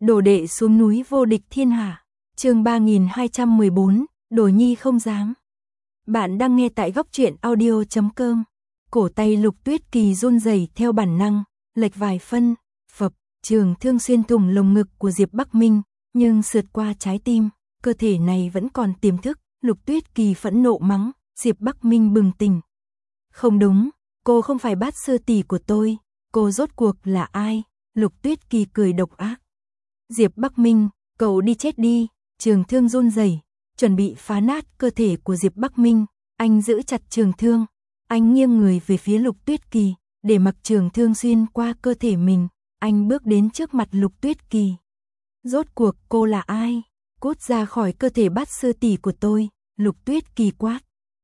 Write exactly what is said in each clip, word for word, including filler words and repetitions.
Đồ đệ xuống núi vô địch thiên hạ. Chương ba nghìn hai trăm mười bốn, Đồ Nhi không dám. Bạn đang nghe tại góc truyện audio chấm com. Cổ tay Lục Tuyết Kỳ run rẩy theo bản năng, lệch vài phân, phập, trường thương xuyên thủng lồng ngực của Diệp Bắc Minh, nhưng sượt qua trái tim, cơ thể này vẫn còn tiềm thức. Lục Tuyết Kỳ phẫn nộ mắng, Diệp Bắc Minh bừng tỉnh. Không đúng, cô không phải bát sư tỷ của tôi, cô rốt cuộc là ai? Lục Tuyết Kỳ cười độc ác. Diệp Bắc Minh, cậu đi chết đi. Trường thương run rẩy, chuẩn bị phá nát cơ thể của Diệp Bắc Minh. Anh giữ chặt trường thương, anh nghiêng người về phía Lục Tuyết Kỳ, để mặc trường thương xuyên qua cơ thể mình. Anh bước đến trước mặt Lục Tuyết Kỳ. Rốt cuộc cô là ai? Cút ra khỏi cơ thể bát sư tỷ của tôi. Lục Tuyết Kỳ quát.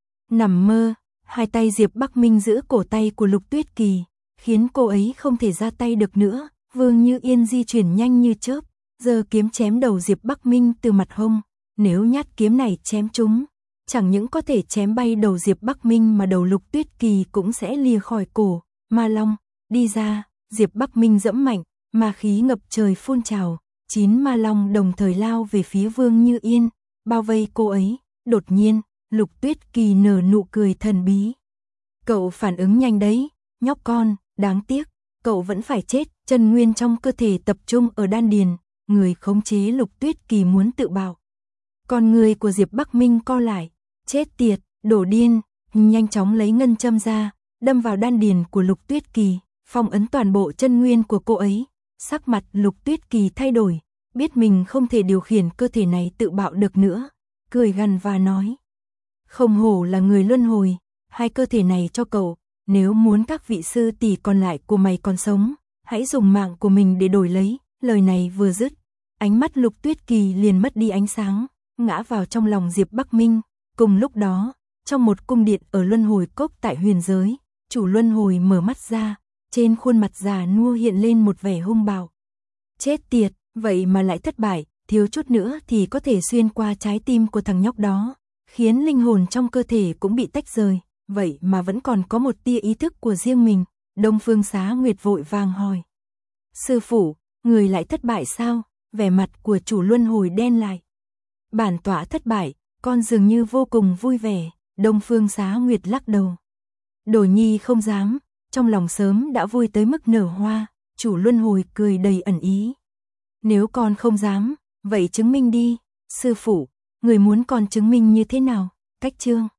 Nằm mơ. Hai tay Diệp Bắc Minh giữ cổ tay của Lục Tuyết Kỳ, khiến cô ấy không thể ra tay được nữa. Vương Như Yên di chuyển nhanh như chớp, giơ kiếm chém đầu Diệp Bắc Minh từ mặt hông. Nếu nhát kiếm này chém trúng, chẳng những có thể chém bay đầu Diệp Bắc Minh mà đầu Lục Tuyết Kỳ cũng sẽ lìa khỏi cổ. Ma Long, đi ra. Diệp Bắc Minh giẫm mạnh, ma khí ngập trời phun trào. Chín ma long đồng thời lao về phía Vương Như Yên, bao vây cô ấy. Đột nhiên, Lục Tuyết Kỳ nở nụ cười thần bí. Cậu phản ứng nhanh đấy, nhóc con, đáng tiếc, cậu vẫn phải chết. Chân nguyên trong cơ thể tập trung ở đan điền, người khống chế Lục Tuyết Kỳ muốn tự bạo. Con người của Diệp Bắc Minh co lại, chết tiệt, đổ điên, nhanh chóng lấy ngân châm ra, đâm vào đan điền của Lục Tuyết Kỳ, phong ấn toàn bộ chân nguyên của cô ấy. Sắc mặt Lục Tuyết Kỳ thay đổi, biết mình không thể điều khiển cơ thể này tự bạo được nữa, cười gằn và nói: "Không hổ là người luân hồi, hai cơ thể này cho cậu, nếu muốn các vị sư tỷ còn lại của mày còn sống, hãy dùng mạng của mình để đổi lấy." Lời này vừa dứt, ánh mắt Lục Tuyết Kỳ liền mất đi ánh sáng, ngã vào trong lòng Diệp Bắc Minh. Cùng lúc đó, trong một cung điện ở luân hồi cốc tại huyền giới, chủ luân hồi mở mắt ra, trên khuôn mặt già nua hiện lên một vẻ hung bạo. Chết tiệt, vậy mà lại thất bại, thiếu chút nữa thì có thể xuyên qua trái tim của thằng nhóc đó, khiến linh hồn trong cơ thể cũng bị tách rời, vậy mà vẫn còn có một tia ý thức của riêng mình. Đông Phương Xá Nguyệt vội vàng hỏi: "Sư phụ, người lại thất bại sao?" Vẻ mặt của chủ luân hồi đen lại. "Bản tọa thất bại." Con dường như vô cùng vui vẻ. Đông Phương Xá Nguyệt lắc đầu. Đồ Nhi không dám. Trong lòng sớm đã vui tới mức nở hoa. Chủ luân hồi cười đầy ẩn ý. "Nếu con không dám, vậy chứng minh đi." "Sư phụ, người muốn con chứng minh như thế nào?" Cách chương